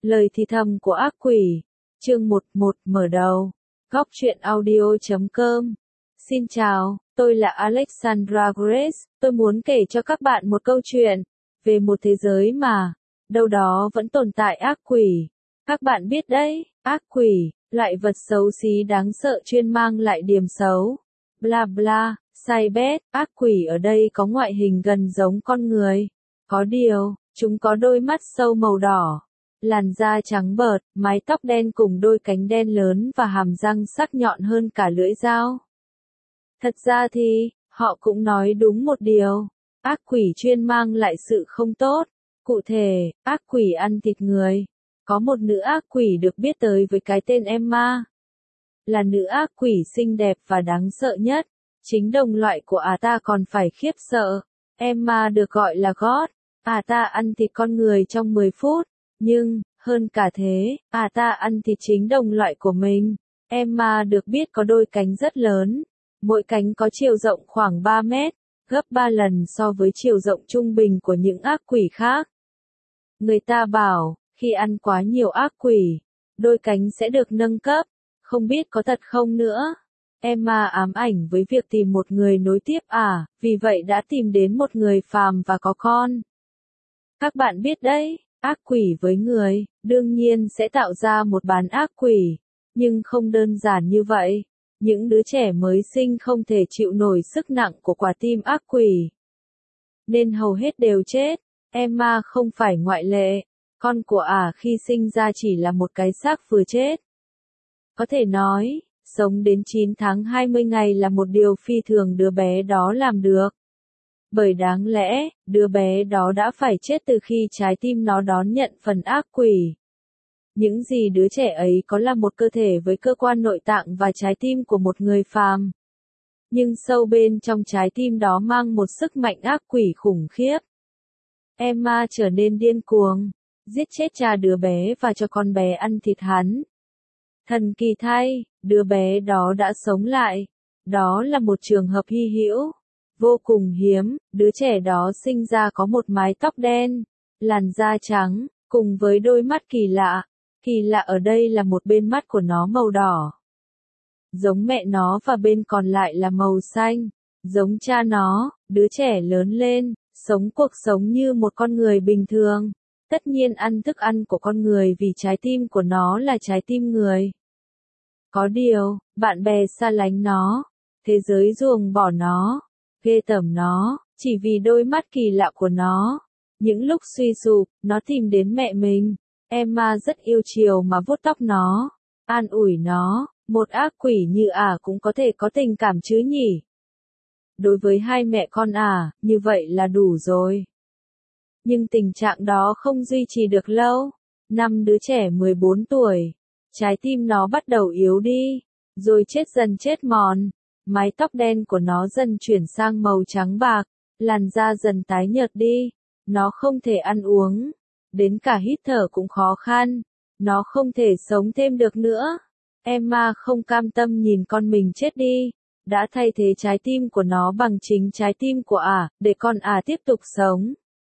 Lời thì thầm của ác quỷ. Chương 11 mở đầu. Góc truyện audio.com. Xin chào, tôi là Alexandra Grace. Tôi muốn kể cho các bạn một câu chuyện về một thế giới mà đâu đó vẫn tồn tại ác quỷ. Các bạn biết đấy, ác quỷ, loại vật xấu xí đáng sợ chuyên mang lại điểm xấu. Bla bla, sai bét, ác quỷ ở đây có ngoại hình gần giống con người. Có điều, chúng có đôi mắt sâu màu đỏ, làn da trắng bợt, mái tóc đen cùng đôi cánh đen lớn và hàm răng sắc nhọn hơn cả lưỡi dao. Thật ra thì, họ cũng nói đúng một điều. Ác quỷ chuyên mang lại sự không tốt. Cụ thể, ác quỷ ăn thịt người. Có một nữ ác quỷ được biết tới với cái tên Emma. Là nữ ác quỷ xinh đẹp và đáng sợ nhất. Chính đồng loại của ta còn phải khiếp sợ. Emma được gọi là God. Ta ăn thịt con người trong 10 phút. Nhưng, hơn cả thế, ta ăn thịt chính đồng loại của mình. Emma được biết có đôi cánh rất lớn. Mỗi cánh có chiều rộng khoảng 3 mét, gấp 3 lần so với chiều rộng trung bình của những ác quỷ khác. Người ta bảo, khi ăn quá nhiều ác quỷ, đôi cánh sẽ được nâng cấp, không biết có thật không nữa. Emma ám ảnh với việc tìm một người nối tiếp vì vậy đã tìm đến một người phàm và có con. Các bạn biết đấy, ác quỷ với người, đương nhiên sẽ tạo ra một bán ác quỷ, nhưng không đơn giản như vậy. Những đứa trẻ mới sinh không thể chịu nổi sức nặng của quả tim ác quỷ, nên hầu hết đều chết. Emma không phải ngoại lệ. Con của khi sinh ra chỉ là một cái xác vừa chết. Có thể nói, sống đến 9 tháng 20 ngày là một điều phi thường đứa bé đó làm được. Bởi đáng lẽ, đứa bé đó đã phải chết từ khi trái tim nó đón nhận phần ác quỷ. Những gì đứa trẻ ấy có là một cơ thể với cơ quan nội tạng và trái tim của một người phàm. Nhưng sâu bên trong trái tim đó mang một sức mạnh ác quỷ khủng khiếp. Emma trở nên điên cuồng, giết chết cha đứa bé và cho con bé ăn thịt hắn. Thần kỳ thay, đứa bé đó đã sống lại. Đó là một trường hợp hy hữu, vô cùng hiếm. Đứa trẻ đó sinh ra có một mái tóc đen, làn da trắng, cùng với đôi mắt kỳ lạ. Kỳ lạ ở đây là một bên mắt của nó màu đỏ, giống mẹ nó, và bên còn lại là màu xanh, giống cha nó. Đứa trẻ lớn lên, sống cuộc sống như một con người bình thường. Tất nhiên ăn thức ăn của con người vì trái tim của nó là trái tim người. Có điều, bạn bè xa lánh nó, thế giới ruồng bỏ nó, ghê tởm nó, chỉ vì đôi mắt kỳ lạ của nó. Những lúc suy sụp, nó tìm đến mẹ mình. Emma rất yêu chiều mà vuốt tóc nó, an ủi nó. Một ác quỷ như cũng có thể có tình cảm chứ nhỉ? Đối với hai mẹ con như vậy là đủ rồi. Nhưng tình trạng đó không duy trì được lâu. Năm đứa trẻ 14 tuổi, trái tim nó bắt đầu yếu đi, rồi chết dần chết mòn. Mái tóc đen của nó dần chuyển sang màu trắng bạc, làn da dần tái nhợt đi. Nó không thể ăn uống, đến cả hít thở cũng khó khăn. Nó không thể sống thêm được nữa. Emma không cam tâm nhìn con mình chết đi, đã thay thế trái tim của nó bằng chính trái tim của để con tiếp tục sống.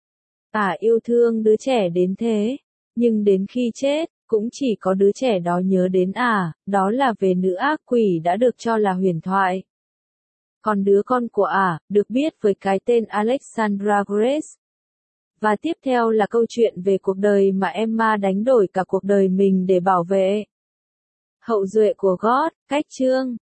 Yêu thương đứa trẻ đến thế, nhưng đến khi chết, cũng chỉ có đứa trẻ đó nhớ đến đó là về nữ ác quỷ đã được cho là huyền thoại. Còn đứa con của được biết với cái tên Alexandra Grace. Và tiếp theo là câu chuyện về cuộc đời mà Emma đánh đổi cả cuộc đời mình để bảo vệ. Hậu duệ của God, cách chương.